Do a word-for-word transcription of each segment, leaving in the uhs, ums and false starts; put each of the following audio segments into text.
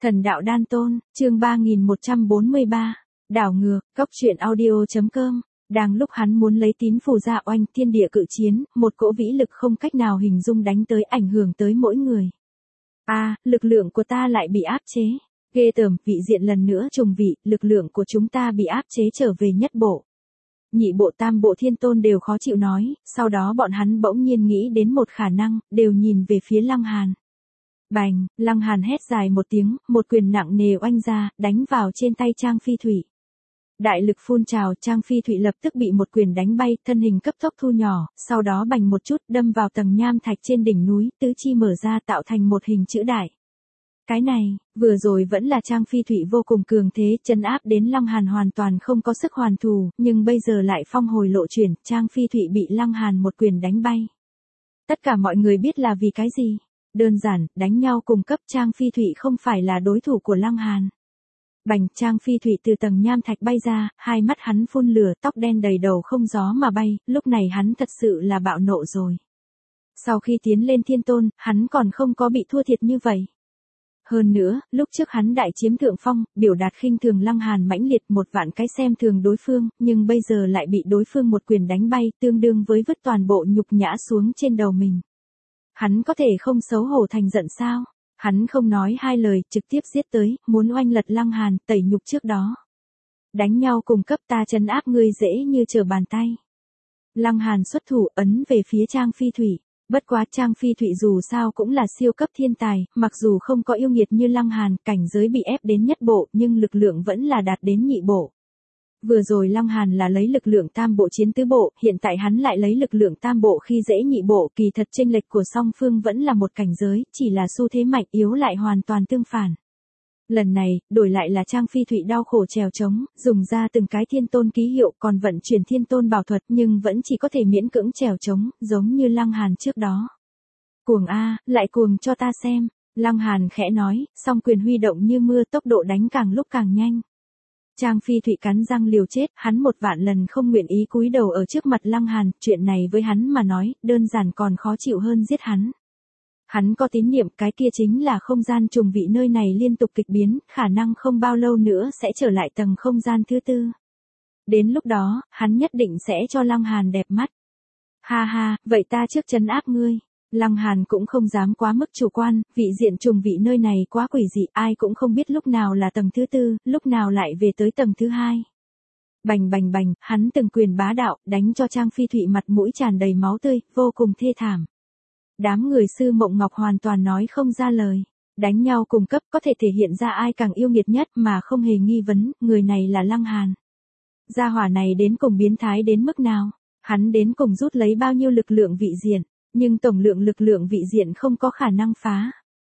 Thần đạo đan tôn, chương ba nghìn một trăm bốn mươi ba, đảo ngược, góc truyện audio.com. Đang lúc hắn muốn lấy tín phù ra oanh thiên địa cự chiến, một cỗ vĩ lực không cách nào hình dung đánh tới ảnh hưởng tới mỗi người. A, à, lực lượng của ta lại bị áp chế. Ghê tởm, vị diện lần nữa trùng vị, lực lượng của chúng ta bị áp chế trở về nhất bộ. Nhị bộ tam bộ thiên tôn đều khó chịu nói, sau đó bọn hắn bỗng nhiên nghĩ đến một khả năng, đều nhìn về phía Lăng Hàn. Bành, Lăng Hàn hét dài một tiếng, một quyền nặng nề oanh ra, đánh vào trên tay Trang Phi Thụy. Đại lực phun trào, Trang Phi Thụy lập tức bị một quyền đánh bay, thân hình cấp tốc thu nhỏ, sau đó bành một chút đâm vào tầng nham thạch trên đỉnh núi, tứ chi mở ra tạo thành một hình chữ đại. Cái này, vừa rồi vẫn là Trang Phi Thụy vô cùng cường thế, trấn áp đến Lăng Hàn hoàn toàn không có sức hoàn thù, nhưng bây giờ lại phong hồi lộ chuyển, Trang Phi Thụy bị Lăng Hàn một quyền đánh bay. Tất cả mọi người biết là vì cái gì? Đơn giản, đánh nhau cùng cấp, Trang Phi Thụy không phải là đối thủ của Lăng Hàn. Bành, Trang Phi Thụy từ tầng nham thạch bay ra, hai mắt hắn phun lửa, tóc đen đầy đầu không gió mà bay, lúc này hắn thật sự là bạo nộ rồi. Sau khi tiến lên thiên tôn, hắn còn không có bị thua thiệt như vậy. Hơn nữa, lúc trước hắn đại chiếm thượng phong, biểu đạt khinh thường Lăng Hàn mãnh liệt một vạn cái xem thường đối phương, nhưng bây giờ lại bị đối phương một quyền đánh bay, tương đương với vứt toàn bộ nhục nhã xuống trên đầu mình. Hắn có thể không xấu hổ thành giận sao? Hắn không nói hai lời, trực tiếp giết tới, muốn oanh lật Lăng Hàn, tẩy nhục trước đó. Đánh nhau cùng cấp, ta trấn áp ngươi dễ như trở bàn tay. Lăng Hàn xuất thủ ấn về phía Trang Phi Thụy. Bất quá Trang Phi Thụy dù sao cũng là siêu cấp thiên tài, mặc dù không có yêu nghiệt như Lăng Hàn, cảnh giới bị ép đến nhất bộ, nhưng lực lượng vẫn là đạt đến nhị bộ. Vừa rồi Lăng Hàn là lấy lực lượng tam bộ chiến tứ bộ, hiện tại hắn lại lấy lực lượng tam bộ khi dễ nhị bộ, kỳ thật chênh lệch của song phương vẫn là một cảnh giới, chỉ là xu thế mạnh yếu lại hoàn toàn tương phản. Lần này, đổi lại là Trang Phi Thụy đau khổ trèo trống, dùng ra từng cái thiên tôn ký hiệu còn vận chuyển thiên tôn bảo thuật nhưng vẫn chỉ có thể miễn cưỡng trèo trống, giống như Lăng Hàn trước đó. Cuồng A, lại cuồng cho ta xem, Lăng Hàn khẽ nói, song quyền huy động như mưa, tốc độ đánh càng lúc càng nhanh. Trang Phi Thụy cắn răng liều chết, hắn một vạn lần không nguyện ý cúi đầu ở trước mặt Lăng Hàn, chuyện này với hắn mà nói, đơn giản còn khó chịu hơn giết hắn. Hắn có tín niệm cái kia chính là không gian trùng vị nơi này liên tục kịch biến, khả năng không bao lâu nữa sẽ trở lại tầng không gian thứ tư. Đến lúc đó, hắn nhất định sẽ cho Lăng Hàn đẹp mắt. Ha ha, vậy ta trước trấn áp ngươi. Lăng Hàn cũng không dám quá mức chủ quan, vị diện trùng vị nơi này quá quỷ dị, ai cũng không biết lúc nào là tầng thứ tư, lúc nào lại về tới tầng thứ hai. Bành bành bành, hắn từng quyền bá đạo, đánh cho Trang Phi Thụy mặt mũi tràn đầy máu tươi, vô cùng thê thảm. Đám người sư Mộng Ngọc hoàn toàn nói không ra lời. Đánh nhau cùng cấp có thể thể hiện ra ai càng yêu nghiệt nhất mà không hề nghi vấn, người này là Lăng Hàn. Gia hỏa này đến cùng biến thái đến mức nào? Hắn đến cùng rút lấy bao nhiêu lực lượng vị diện, nhưng tổng lượng lực lượng vị diện không có khả năng phá.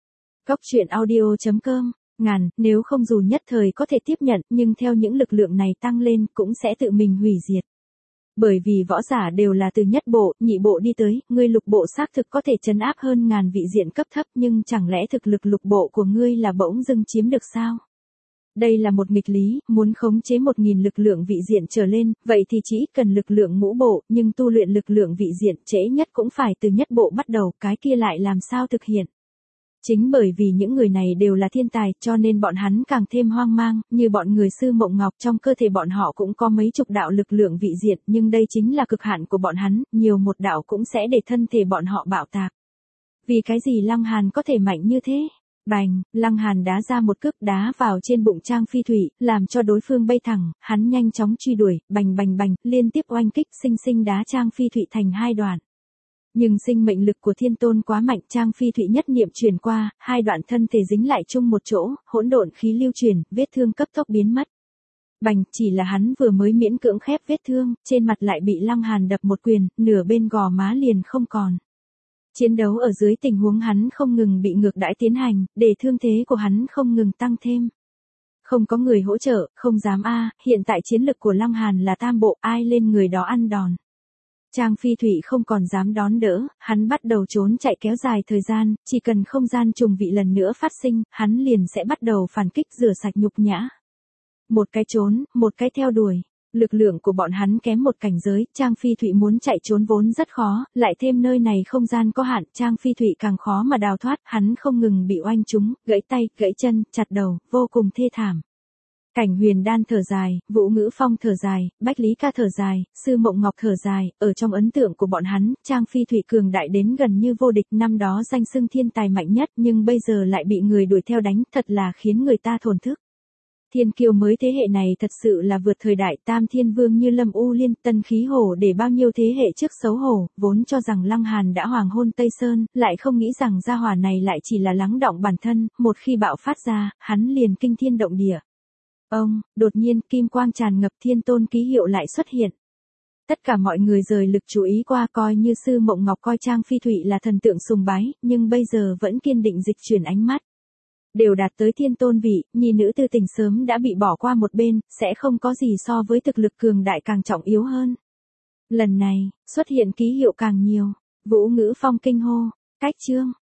Góc truyện audio.com, ngàn, nếu không dù nhất thời có thể tiếp nhận, nhưng theo những lực lượng này tăng lên cũng sẽ tự mình hủy diệt. Bởi vì võ giả đều là từ nhất bộ, nhị bộ đi tới, ngươi lục bộ xác thực có thể trấn áp hơn ngàn vị diện cấp thấp, nhưng chẳng lẽ thực lực lục bộ của ngươi là bỗng dưng chiếm được sao? Đây là một nghịch lý, muốn khống chế một nghìn lực lượng vị diện trở lên, vậy thì chỉ cần lực lượng ngũ bộ, nhưng tu luyện lực lượng vị diện trễ nhất cũng phải từ nhất bộ bắt đầu, cái kia lại làm sao thực hiện? Chính bởi vì những người này đều là thiên tài, cho nên bọn hắn càng thêm hoang mang, như bọn người sư Mộng Ngọc trong cơ thể bọn họ cũng có mấy chục đạo lực lượng vị diện, nhưng đây chính là cực hạn của bọn hắn, nhiều một đạo cũng sẽ để thân thể bọn họ bạo tạc. Vì cái gì Lăng Hàn có thể mạnh như thế? Bành, Lăng Hàn đá ra một cước đá vào trên bụng Trang Phi Thụy, làm cho đối phương bay thẳng, hắn nhanh chóng truy đuổi, bành bành bành, liên tiếp oanh kích, sinh sinh đá Trang Phi Thụy thành hai đoạn. Nhưng sinh mệnh lực của thiên tôn quá mạnh, Trang Phi Thụy nhất niệm truyền qua, hai đoạn thân thể dính lại chung một chỗ, hỗn độn khí lưu truyền, vết thương cấp tốc biến mất. Bành, chỉ là hắn vừa mới miễn cưỡng khép vết thương, trên mặt lại bị Lăng Hàn đập một quyền, nửa bên gò má liền không còn. Chiến đấu ở dưới tình huống hắn không ngừng bị ngược đãi tiến hành, để thương thế của hắn không ngừng tăng thêm. Không có người hỗ trợ, không dám a, hiện tại chiến lực của Lăng Hàn là tam bộ, ai lên người đó ăn đòn. Trang Phi Thụy không còn dám đón đỡ, hắn bắt đầu trốn chạy kéo dài thời gian, chỉ cần không gian trùng vị lần nữa phát sinh, hắn liền sẽ bắt đầu phản kích rửa sạch nhục nhã. Một cái trốn, một cái theo đuổi. Lực lượng của bọn hắn kém một cảnh giới, Trang Phi Thụy muốn chạy trốn vốn rất khó, lại thêm nơi này không gian có hạn, Trang Phi Thụy càng khó mà đào thoát, hắn không ngừng bị oanh trúng, gãy tay, gãy chân, chặt đầu, vô cùng thê thảm. Cảnh Huyền Đan thở dài, Vũ Ngữ Phong thở dài, Bách Lý Ca thở dài, Sư Mộng Ngọc thở dài, ở trong ấn tượng của bọn hắn, Trang Phi Thụy cường đại đến gần như vô địch, năm đó danh xưng thiên tài mạnh nhất, nhưng bây giờ lại bị người đuổi theo đánh, thật là khiến người ta thổn thức. Thiên kiêu mới thế hệ này thật sự là vượt thời đại, Tam Thiên Vương như Lâm U Liên, Tân Khí Hổ để bao nhiêu thế hệ trước xấu hổ, vốn cho rằng Lăng Hàn đã hoàng hôn Tây Sơn, lại không nghĩ rằng gia hỏa này lại chỉ là lắng đọng bản thân, một khi bạo phát ra, hắn liền kinh thiên động địa. Ông, đột nhiên kim quang tràn ngập, Thiên Tôn ký hiệu lại xuất hiện. Tất cả mọi người rời lực chú ý qua, coi như Sư Mộng Ngọc coi Trang Phi Thụy là thần tượng sùng bái, nhưng bây giờ vẫn kiên định dịch chuyển ánh mắt. Đều đạt tới thiên tôn vị, nhi nữ tư tình sớm đã bị bỏ qua một bên, sẽ không có gì so với thực lực cường đại càng trọng yếu hơn. Lần này, xuất hiện ký hiệu càng nhiều, Vũ Ngữ Phong kinh hô, cách chương.